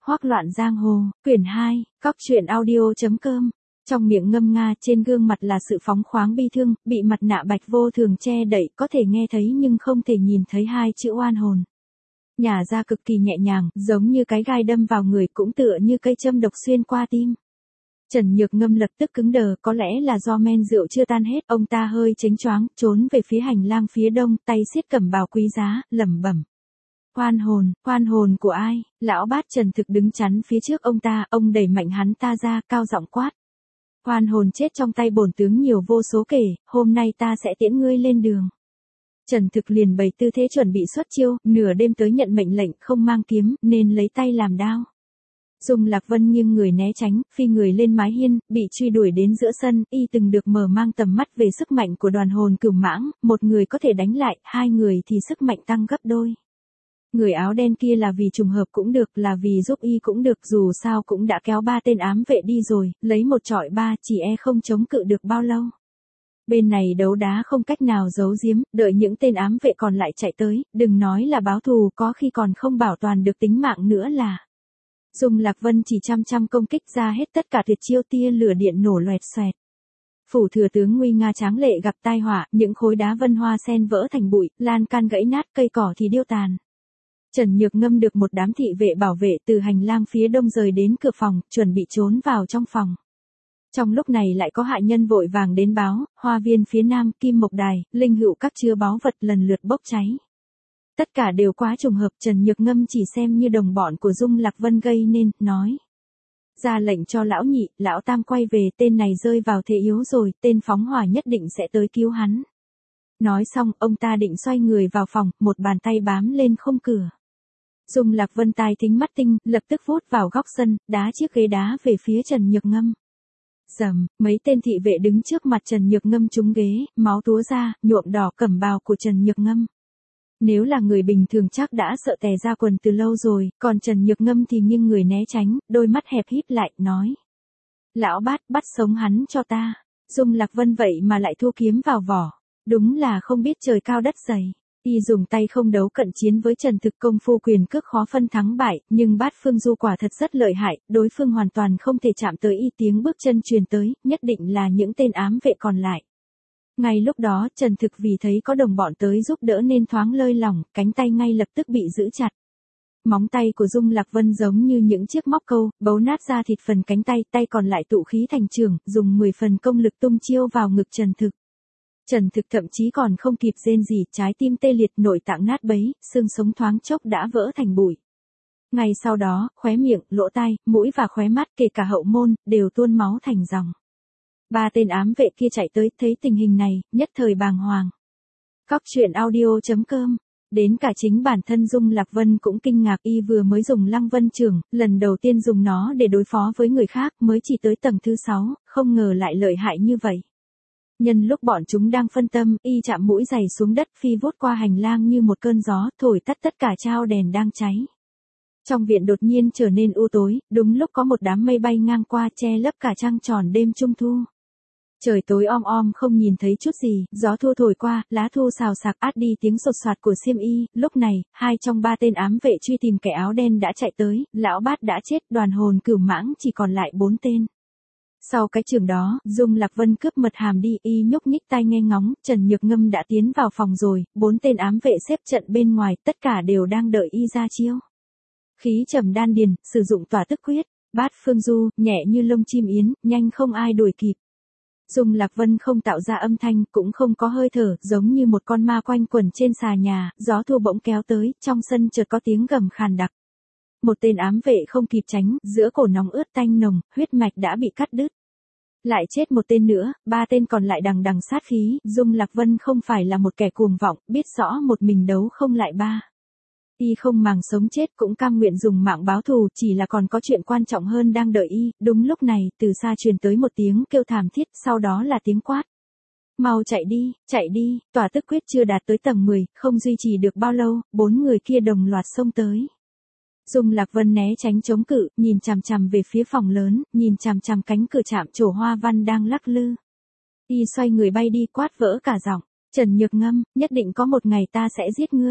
Hoác loạn giang hồ, quyển 2, Cóc truyện audio.com. Trong miệng ngâm nga, trên gương mặt là sự phóng khoáng bi thương, bị mặt nạ bạch vô thường che đậy, có thể nghe thấy nhưng không thể nhìn thấy hai chữ oan hồn. Nhả ra cực kỳ nhẹ nhàng, giống như cái gai đâm vào người, cũng tựa như cây châm độc xuyên qua tim. Trần Nhược Ngâm lập tức cứng đờ, có lẽ là do men rượu chưa tan hết, ông ta hơi chếnh choáng, trốn về phía hành lang phía đông, tay siết cẩm bào quý giá, lẩm bẩm. Oan hồn của ai? Lão bát Trần Thực đứng chắn phía trước ông ta, ông đẩy mạnh hắn ta ra, cao giọng quát. Oan hồn chết trong tay bổn tướng nhiều vô số kể, hôm nay ta sẽ tiễn ngươi lên đường. Trần Thực liền bày tư thế chuẩn bị xuất chiêu, nửa đêm tới nhận mệnh lệnh, không mang kiếm, nên lấy tay làm đao. Dung Lạc Vân nghiêng người né tránh, phi người lên mái hiên, bị truy đuổi đến giữa sân, y từng được mở mang tầm mắt về sức mạnh của đoàn hồn cửu mãng, một người có thể đánh lại, hai người thì sức mạnh tăng gấp đôi. Người áo đen kia là vì trùng hợp cũng được, là vì giúp y cũng được, dù sao cũng đã kéo 3 tên ám vệ đi rồi, lấy 1 chọi 3 chỉ không chống cự được bao lâu. Bên này đấu đá không cách nào giấu giếm, đợi những tên ám vệ còn lại chạy tới, đừng nói là báo thù, có khi còn không bảo toàn được tính mạng nữa là. Dung Lạc Vân chỉ chăm công kích ra hết tất cả tuyệt chiêu, tia lửa điện nổ loẹt xoẹt. Phủ thừa tướng nguy nga tráng lệ gặp tai họa, những khối đá vân hoa sen vỡ thành bụi, lan can gãy nát, cây cỏ thì điêu tàn. Trần Nhược Ngâm được một đám thị vệ bảo vệ từ hành lang phía đông rời đến cửa phòng, chuẩn bị trốn vào trong phòng. Trong lúc này lại có hạ nhân vội vàng đến báo, hoa viên phía nam, kim mộc đài, linh hữu các chứa báu vật lần lượt bốc cháy. Tất cả đều quá trùng hợp, Trần Nhược Ngâm chỉ xem như đồng bọn của Dung Lạc Vân gây nên, nói. Ra lệnh cho lão nhị, lão tam quay về, tên này rơi vào thế yếu rồi, tên phóng hỏa nhất định sẽ tới cứu hắn. Nói xong, ông ta định xoay người vào phòng, một bàn tay bám lên khung cửa. Dung Lạc Vân tai thính mắt tinh, lập tức vút vào góc sân, đá chiếc ghế đá về phía Trần Nhược Ngâm. Rầm, mấy tên thị vệ đứng trước mặt Trần Nhược Ngâm trúng ghế, máu túa ra, nhuộm đỏ cẩm bào của Trần Nhược Ngâm. Nếu là người bình thường chắc đã sợ tè ra quần từ lâu rồi, còn Trần Nhược Ngâm thì nghiêng người né tránh, đôi mắt hẹp híp lại, nói. Lão bát, bắt sống hắn cho ta. Dung Lạc Vân vậy mà lại thu kiếm vào vỏ. Đúng là không biết trời cao đất dày. Y dùng tay không đấu cận chiến với Trần Thực, công phu quyền cước khó phân thắng bại, nhưng Bát Phương Du quả thật rất lợi hại, đối phương hoàn toàn không thể chạm tới y, tiếng bước chân truyền tới, nhất định là những tên ám vệ còn lại. Ngay lúc đó, Trần Thực vì thấy có đồng bọn tới giúp đỡ nên thoáng lơi lỏng, cánh tay ngay lập tức bị giữ chặt. Móng tay của Dung Lạc Vân giống như những chiếc móc câu, bấu nát ra thịt phần cánh tay, tay còn lại tụ khí thành trường, dùng 10 phần công lực tung chiêu vào ngực Trần Thực. Trần Thực thậm chí còn không kịp rên gì, trái tim tê liệt, nội tạng nát bấy, xương sống thoáng chốc đã vỡ thành bụi. Ngay sau đó, khóe miệng, lỗ tai, mũi và khóe mắt, kể cả hậu môn, đều tuôn máu thành dòng. 3 tên ám vệ kia chạy tới, thấy tình hình này, nhất thời bàng hoàng. Cóc truyện audio.com. Đến cả chính bản thân Dung Lạc Vân cũng kinh ngạc, y vừa mới dùng Lăng Vân Trưởng, lần đầu tiên dùng nó để đối phó với người khác, mới chỉ tới tầng thứ 6, không ngờ lại lợi hại như vậy. Nhân lúc bọn chúng đang phân tâm, y chạm mũi giày xuống đất, phi vút qua hành lang như một cơn gió, thổi tắt tất cả trao đèn đang cháy. Trong viện đột nhiên trở nên u tối, đúng lúc có một đám mây bay ngang qua, che lấp cả trăng tròn đêm trung thu. Trời tối om không nhìn thấy chút gì, gió thu thổi qua, lá thu xào xạc át đi tiếng sột soạt của xiêm y, lúc này, 2 trong 3 tên ám vệ truy tìm kẻ áo đen đã chạy tới, lão bát đã chết, đoàn hồn cửu mãng chỉ còn lại 4 tên. Sau cái trường đó, Dung Lạc Vân cướp mật hàm đi, y nhúc nhích tai nghe ngóng, Trần Nhược Ngâm đã tiến vào phòng rồi, 4 tên ám vệ xếp trận bên ngoài, tất cả đều đang đợi y ra chiêu. Khí trầm đan điền, sử dụng tỏa tức quyết, Bát Phương Du, nhẹ như lông chim yến, nhanh không ai đuổi kịp. Dung Lạc Vân không tạo ra âm thanh, cũng không có hơi thở, giống như một con ma quanh quẩn trên xà nhà, gió thu bỗng kéo tới, trong sân chợt có tiếng gầm khàn đặc. Một tên ám vệ không kịp tránh, giữa cổ nóng ướt tanh nồng, huyết mạch đã bị cắt đứt. Lại chết một tên nữa, 3 tên còn lại đằng đằng sát khí, Dung Lạc Vân không phải là một kẻ cuồng vọng, biết rõ một mình đấu không lại 3. Y không màng sống chết cũng cam nguyện dùng mạng báo thù, chỉ là còn có chuyện quan trọng hơn đang đợi y. Đúng lúc này, từ xa truyền tới một tiếng kêu thảm thiết, sau đó là tiếng quát. Mau chạy đi, tỏa tức quyết chưa đạt tới tầng 10, không duy trì được bao lâu, 4 người kia đồng loạt xông tới. Dung Lạc Vân né tránh chống cự, nhìn chằm chằm về phía phòng lớn, nhìn chằm chằm cánh cửa chạm trổ hoa văn đang lắc lư. Y xoay người bay đi, quát vỡ cả giọng. Trần Nhược Ngâm, nhất định có một ngày ta sẽ giết ngươi.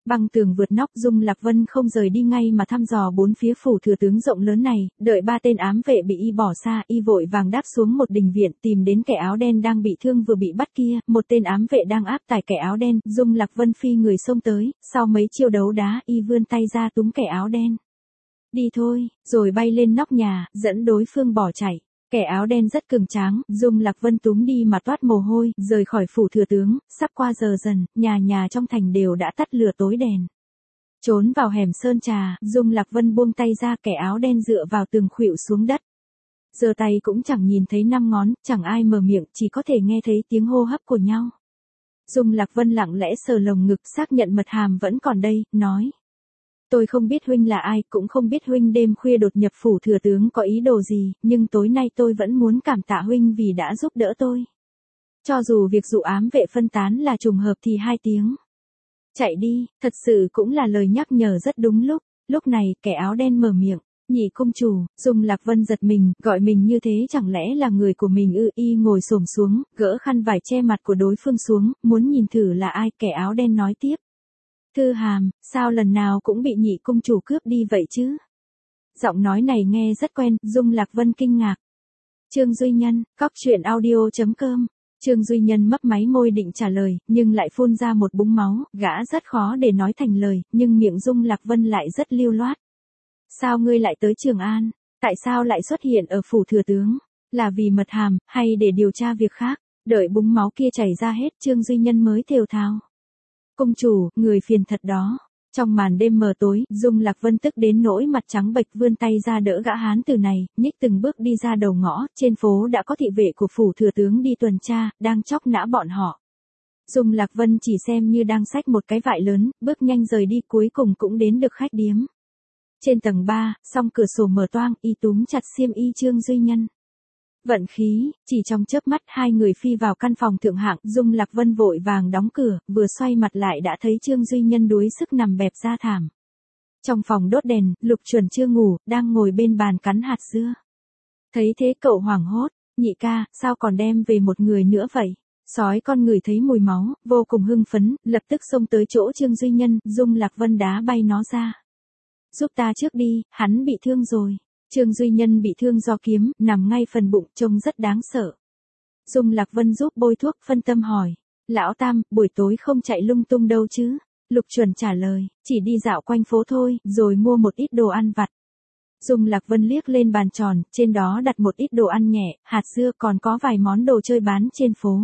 Băng tường vượt nóc, Dung Lạc Vân không rời đi ngay mà thăm dò bốn phía phủ thừa tướng rộng lớn này, đợi ba tên ám vệ bị y bỏ xa, y vội vàng đáp xuống một đình viện, tìm đến kẻ áo đen đang bị thương vừa bị bắt kia, một tên ám vệ đang áp tải kẻ áo đen, Dung Lạc Vân phi người xông tới, sau mấy chiêu đấu đá, y vươn tay ra túm kẻ áo đen. Đi thôi, rồi bay lên nóc nhà, dẫn đối phương bỏ chạy. Kẻ áo đen rất cường tráng, Dung Lạc Vân túm đi mà toát mồ hôi, rời khỏi phủ thừa tướng, sắp qua giờ dần, nhà nhà trong thành đều đã tắt lửa tối đèn. Trốn vào hẻm sơn trà, Dung Lạc Vân buông tay ra, kẻ áo đen dựa vào tường khuỵu xuống đất. Giơ tay cũng chẳng nhìn thấy năm ngón, chẳng ai mở miệng, chỉ có thể nghe thấy tiếng hô hấp của nhau. Dung Lạc Vân lặng lẽ sờ lồng ngực, xác nhận mật hàm vẫn còn đây, nói. Tôi không biết huynh là ai, cũng không biết huynh đêm khuya đột nhập phủ thừa tướng có ý đồ gì, nhưng tối nay tôi vẫn muốn cảm tạ huynh vì đã giúp đỡ tôi. Cho dù việc dụ ám vệ phân tán là trùng hợp thì 2 tiếng. Chạy đi, thật sự cũng là lời nhắc nhở rất đúng lúc. Lúc này, kẻ áo đen mở miệng. Nhị công chủ, Dung Lạc Vân giật mình, gọi mình như thế chẳng lẽ là người của mình ư? Y ngồi xổm xuống, gỡ khăn vải che mặt của đối phương xuống, muốn nhìn thử là ai. Kẻ áo đen nói tiếp. Thư Hàm, sao lần nào cũng bị nhị công chủ cướp đi vậy chứ? Giọng nói này nghe rất quen, Dung Lạc Vân kinh ngạc. Trương Duy Nhân, cóc truyện audio.com. Trương Duy Nhân mấp máy môi định trả lời, nhưng lại phun ra một búng máu, gã rất khó để nói thành lời, nhưng miệng Dung Lạc Vân lại rất lưu loát. Sao ngươi lại tới Trường An? Tại sao lại xuất hiện ở phủ thừa tướng? Là vì mật hàm, hay để điều tra việc khác? Đợi búng máu kia chảy ra hết, Trương Duy Nhân mới thều thào. Công chủ, người phiền thật đó. Trong màn đêm mờ tối, Dung Lạc Vân tức đến nỗi mặt trắng bệch, vươn tay ra đỡ gã hán tử này, nhích từng bước đi ra đầu ngõ, trên phố đã có thị vệ của phủ thừa tướng đi tuần tra, đang chóc nã bọn họ. Dung Lạc Vân chỉ xem như đang xách một cái vại lớn, bước nhanh rời đi, cuối cùng cũng đến được khách điếm. Trên tầng 3, song cửa sổ mở toang, y túm chặt xiêm y Trương Duy Nhân. Vận khí, chỉ trong chớp mắt 2 người phi vào căn phòng thượng hạng, Dung Lạc Vân vội vàng đóng cửa, vừa xoay mặt lại đã thấy Trương Duy Nhân đuối sức nằm bẹp ra thảm. Trong phòng đốt đèn, Lục Chuẩn chưa ngủ, đang ngồi bên bàn cắn hạt dưa. Thấy thế cậu hoảng hốt, nhị ca, sao còn đem về một người nữa vậy? Sói con ngửi thấy mùi máu, vô cùng hưng phấn, lập tức xông tới chỗ Trương Duy Nhân, Dung Lạc Vân đá bay nó ra. Giúp ta trước đi, hắn bị thương rồi. Trương Duy Nhân bị thương do kiếm, nằm ngay phần bụng, trông rất đáng sợ. Dung Lạc Vân giúp bôi thuốc, phân tâm hỏi. Lão Tam, buổi tối không chạy lung tung đâu chứ? Lục Chuẩn trả lời, chỉ đi dạo quanh phố thôi, rồi mua một ít đồ ăn vặt. Dung Lạc Vân liếc lên bàn tròn, trên đó đặt một ít đồ ăn nhẹ, hạt dưa, còn có vài món đồ chơi bán trên phố.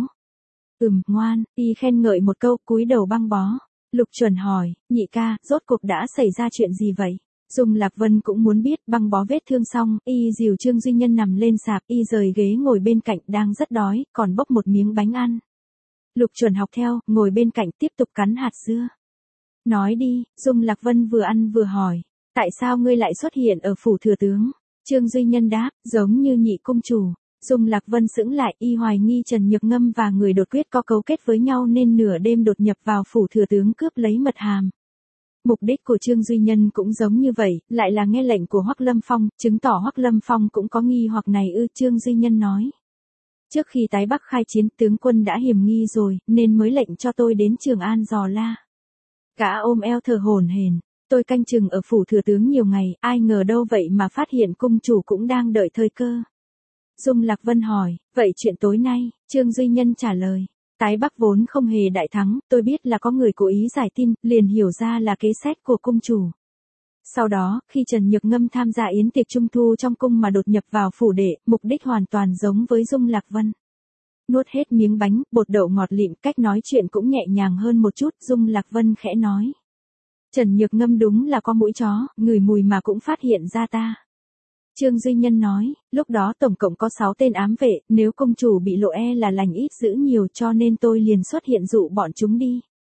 Ngoan, y khen ngợi một câu, cúi đầu băng bó. Lục Chuẩn hỏi, nhị ca, rốt cuộc đã xảy ra chuyện gì vậy? Dung Lạc Vân cũng muốn biết, băng bó vết thương xong, y dìu Trương Duy Nhân nằm lên sạp, y rời ghế ngồi bên cạnh, đang rất đói, còn bốc một miếng bánh ăn. Lục Chuẩn học theo, ngồi bên cạnh tiếp tục cắn hạt dưa. Nói đi, Dung Lạc Vân vừa ăn vừa hỏi, tại sao ngươi lại xuất hiện ở phủ thừa tướng? Trương Duy Nhân đáp, giống như nhị công chủ. Dung Lạc Vân sững lại, y hoài nghi Trần Nhược Ngâm và người đột quyết có cấu kết với nhau nên nửa đêm đột nhập vào phủ thừa tướng cướp lấy mật hàm. Mục đích của Trương Duy Nhân cũng giống như vậy, lại là nghe lệnh của Hoắc Lâm Phong, chứng tỏ Hoắc Lâm Phong cũng có nghi hoặc này ư? Trương Duy Nhân nói. Trước khi tái Bắc khai chiến, tướng quân đã hiểm nghi rồi, nên mới lệnh cho tôi đến Trường An dò la. Gã ôm eo thở hổn hển, tôi canh chừng ở phủ thừa tướng nhiều ngày, ai ngờ đâu vậy mà phát hiện cung chủ cũng đang đợi thời cơ. Dung Lạc Vân hỏi, vậy chuyện tối nay? Trương Duy Nhân trả lời. Tái Bắc vốn không hề đại thắng, tôi biết là có người cố ý giải tin, liền hiểu ra là kế sách của cung chủ. Sau đó, khi Trần Nhược Ngâm tham gia yến tiệc trung thu trong cung mà đột nhập vào phủ đệ, mục đích hoàn toàn giống với Dung Lạc Vân. Nuốt hết miếng bánh, bột đậu ngọt lịm, cách nói chuyện cũng nhẹ nhàng hơn một chút, Dung Lạc Vân khẽ nói. Trần Nhược Ngâm đúng là có mũi chó, ngửi mùi mà cũng phát hiện ra ta. Trương Duy Nhân nói, lúc đó tổng cộng có 6 tên ám vệ, nếu công chủ bị lộ là lành ít dữ nhiều, cho nên tôi liền xuất hiện dụ bọn chúng đi.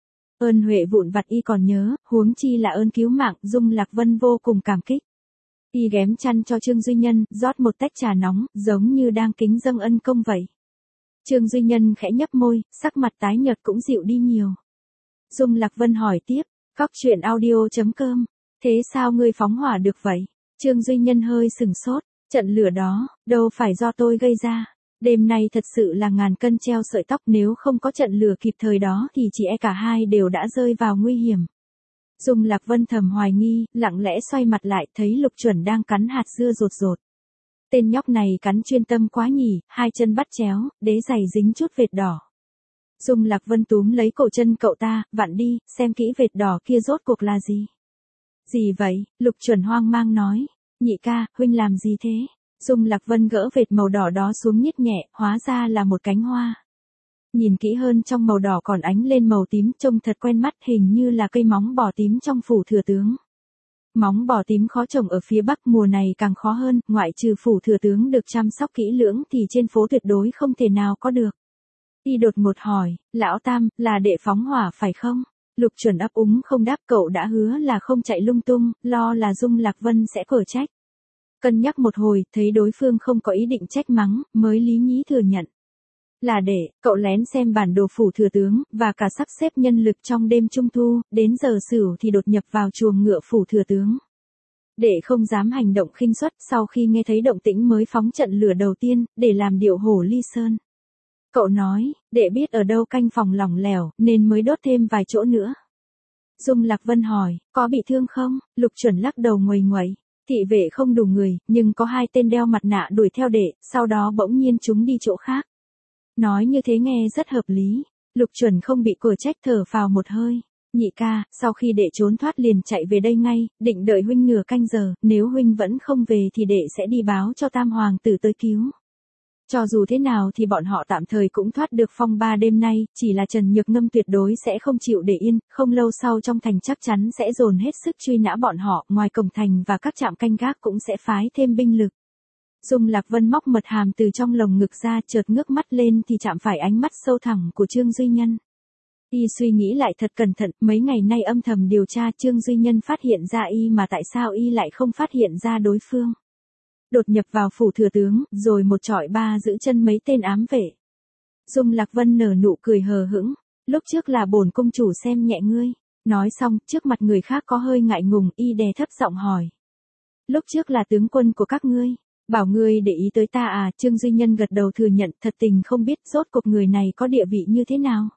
Ơn huệ vụn vặt y còn nhớ, huống chi là ơn cứu mạng, Dung Lạc Vân vô cùng cảm kích. Y ghém chăn cho Trương Duy Nhân, rót một tách trà nóng, giống như đang kính dâng ân công vậy. Trương Duy Nhân khẽ nhấp môi, sắc mặt tái nhợt cũng dịu đi nhiều. Dung Lạc Vân hỏi tiếp, cóc truyện audio.com, thế sao ngươi phóng hỏa được vậy? Trương Duy Nhân hơi sừng sốt, trận lửa đó, đâu phải do tôi gây ra. Đêm nay thật sự là ngàn cân treo sợi tóc, nếu không có trận lửa kịp thời đó thì chị cả hai đều đã rơi vào nguy hiểm. Dung Lạc Vân thầm hoài nghi, lặng lẽ xoay mặt lại thấy Lục Chuẩn đang cắn hạt dưa rột rột. Tên nhóc này cắn chuyên tâm quá nhỉ, hai chân bắt chéo, đế giày dính chút vệt đỏ. Dung Lạc Vân túm lấy cổ chân cậu ta, vặn đi, xem kỹ vệt đỏ kia rốt cuộc là gì. Gì vậy? Lục Chuẩn hoang mang nói. Nhị ca, huynh làm gì thế? Dung Lạc Vân gỡ vệt màu đỏ đó xuống nhích nhẹ, hóa ra là một cánh hoa. Nhìn kỹ hơn trong màu đỏ còn ánh lên màu tím, trông thật quen mắt, hình như là cây móng bò tím trong phủ thừa tướng. Móng bò tím khó trồng ở phía Bắc, mùa này càng khó hơn, ngoại trừ phủ thừa tướng được chăm sóc kỹ lưỡng thì trên phố tuyệt đối không thể nào có được. Y đột ngột hỏi, lão Tam, là đệ phóng hỏa phải không? Lục Chuẩn ấp úng không đáp, cậu đã hứa là không chạy lung tung, lo là Dung Lạc Vân sẽ cở trách. Cân nhắc một hồi, thấy đối phương không có ý định trách mắng, mới lý nhí thừa nhận. Là để, cậu lén xem bản đồ phủ thừa tướng, và cả sắp xếp nhân lực trong đêm trung thu, đến giờ Sửu thì đột nhập vào chuồng ngựa phủ thừa tướng. Để không dám hành động khinh suất, sau khi nghe thấy động tĩnh mới phóng trận lửa đầu tiên, để làm điệu hổ ly sơn. Cậu nói, để biết ở đâu canh phòng lỏng lẻo, nên mới đốt thêm vài chỗ nữa. Dung Lạc Vân hỏi, có bị thương không? Lục Chuẩn lắc đầu nguầy nguẩy. Thị vệ không đủ người, nhưng có hai tên đeo mặt nạ đuổi theo đệ, sau đó bỗng nhiên chúng đi chỗ khác. Nói như thế nghe rất hợp lý. Lục Chuẩn không bị cở trách, thở phào một hơi. Nhị ca, sau khi đệ trốn thoát liền chạy về đây ngay, định đợi huynh nửa canh giờ, nếu huynh vẫn không về thì đệ sẽ đi báo cho Tam Hoàng tử tới cứu. Cho dù thế nào thì bọn họ tạm thời cũng thoát được phong ba đêm nay, chỉ là Trần Nhược Ngâm tuyệt đối sẽ không chịu để yên, không lâu sau trong thành chắc chắn sẽ dồn hết sức truy nã bọn họ, ngoài cổng thành và các trạm canh gác cũng sẽ phái thêm binh lực. Dung Lạc Vân móc mật hàm từ trong lồng ngực ra, chợt ngước mắt lên thì chạm phải ánh mắt sâu thẳm của Trương Duy Nhân. Y suy nghĩ lại thật cẩn thận, mấy ngày nay âm thầm điều tra Trương Duy Nhân phát hiện ra y mà tại sao y lại không phát hiện ra đối phương. Đột nhập vào phủ thừa tướng, rồi một trọi ba giữ chân mấy tên ám vệ. Dung Lạc Vân nở nụ cười hờ hững, lúc trước là bổn công chủ xem nhẹ ngươi. Nói xong, trước mặt người khác có hơi ngại ngùng, y đè thấp giọng hỏi. Lúc trước là tướng quân của các ngươi, bảo ngươi để ý tới ta à? Trương Duy Nhân gật đầu thừa nhận, thật tình không biết rốt cuộc người này có địa vị như thế nào.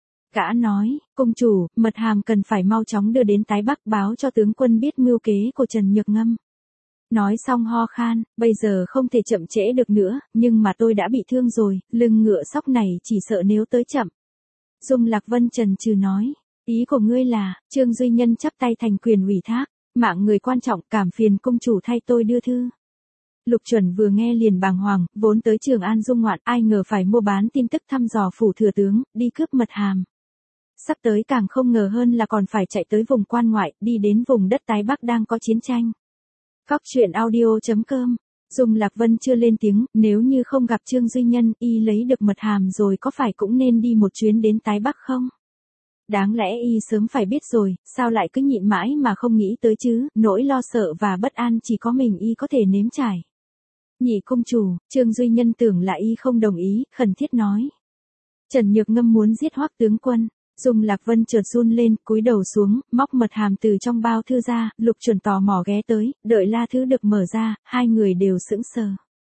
Gã nói, công chủ, mật hàm cần phải mau chóng đưa đến Tái Bắc báo cho tướng quân biết mưu kế của Trần Nhược Ngâm. Nói xong ho khan, bây giờ không thể chậm trễ được nữa, nhưng mà tôi đã bị thương rồi, lưng ngựa sóc này chỉ sợ nếu tới chậm. Dung Lạc Vân chần chừ nói, ý của ngươi là, Trương Duy Nhân chắp tay thành quyền ủy thác, mạng người quan trọng, cảm phiền công chủ thay tôi đưa thư. Lục Chuẩn vừa nghe liền bàng hoàng, vốn tới Trường An dung ngoạn, ai ngờ phải mua bán tin tức thăm dò phủ thừa tướng, đi cướp mật hàm. Sắp tới càng không ngờ hơn là còn phải chạy tới vùng quan ngoại, đi đến vùng đất Tái Bắc đang có chiến tranh. Cóc truyện audio.com. Dung Lạc Vân chưa lên tiếng, nếu như không gặp Trương Duy Nhân, y lấy được mật hàm rồi có phải cũng nên đi một chuyến đến Tái Bắc không? Đáng lẽ y sớm phải biết rồi, sao lại cứ nhịn mãi mà không nghĩ tới chứ, nỗi lo sợ và bất an chỉ có mình y có thể nếm trải. Nhị công chủ, Trương Duy Nhân tưởng là y không đồng ý, khẩn thiết nói. Trần Nhược Ngâm muốn giết Hoắc tướng quân. Dung Lạc Vân chợt run lên, cúi đầu xuống, móc mật hàm từ trong bao thư ra, Lục Chuẩn tò mò ghé tới, đợi la thư được mở ra, hai người đều sững sờ.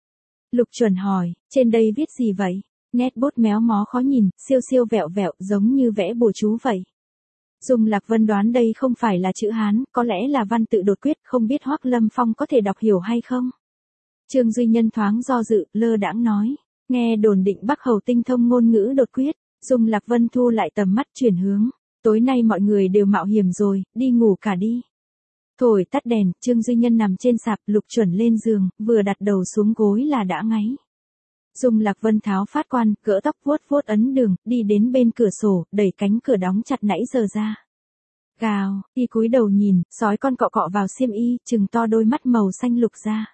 Lục Chuẩn hỏi, trên đây viết gì vậy? Nét bút méo mó khó nhìn, siêu siêu vẹo vẹo, giống như vẽ bùa chú vậy. Dung Lạc Vân đoán đây không phải là chữ Hán, có lẽ là văn tự đột quyết, không biết Hoắc Lâm Phong có thể đọc hiểu hay không? Trương Duy Nhân thoáng do dự, lơ đãng nói, nghe đồn định Bắc Hầu tinh thông ngôn ngữ đột quyết. Dung Lạc Vân thu lại tầm mắt chuyển hướng, tối nay mọi người đều mạo hiểm rồi, đi ngủ cả đi. Thổi tắt đèn, Trương Duy Nhân nằm trên sạp, Lục Chuẩn lên giường, vừa đặt đầu xuống gối là đã ngáy. Dung Lạc Vân tháo phát quan, gỡ tóc vuốt vuốt ấn đường, đi đến bên cửa sổ, đẩy cánh cửa đóng chặt nãy giờ ra. Gào, y cúi đầu nhìn, sói con cọ cọ vào xiêm y, trừng to đôi mắt màu xanh lục ra.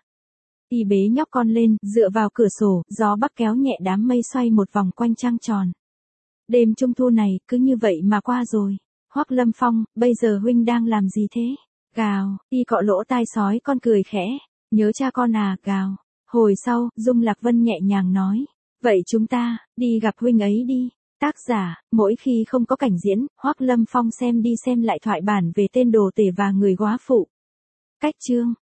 Y bế nhóc con lên, dựa vào cửa sổ, gió bắc kéo nhẹ đám mây xoay một vòng quanh trăng tròn. Đêm trung thu này, cứ như vậy mà qua rồi. Hoắc Lâm Phong, bây giờ huynh đang làm gì thế? Gào, y cọ lỗ tai sói con cười khẽ. Nhớ cha con à, gào. Hồi sau, Dung Lạc Vân nhẹ nhàng nói. Vậy chúng ta, đi gặp huynh ấy đi. Tác giả, mỗi khi không có cảnh diễn, Hoắc Lâm Phong xem đi xem lại thoại bản về tên đồ tể và người góa phụ. Cách chương.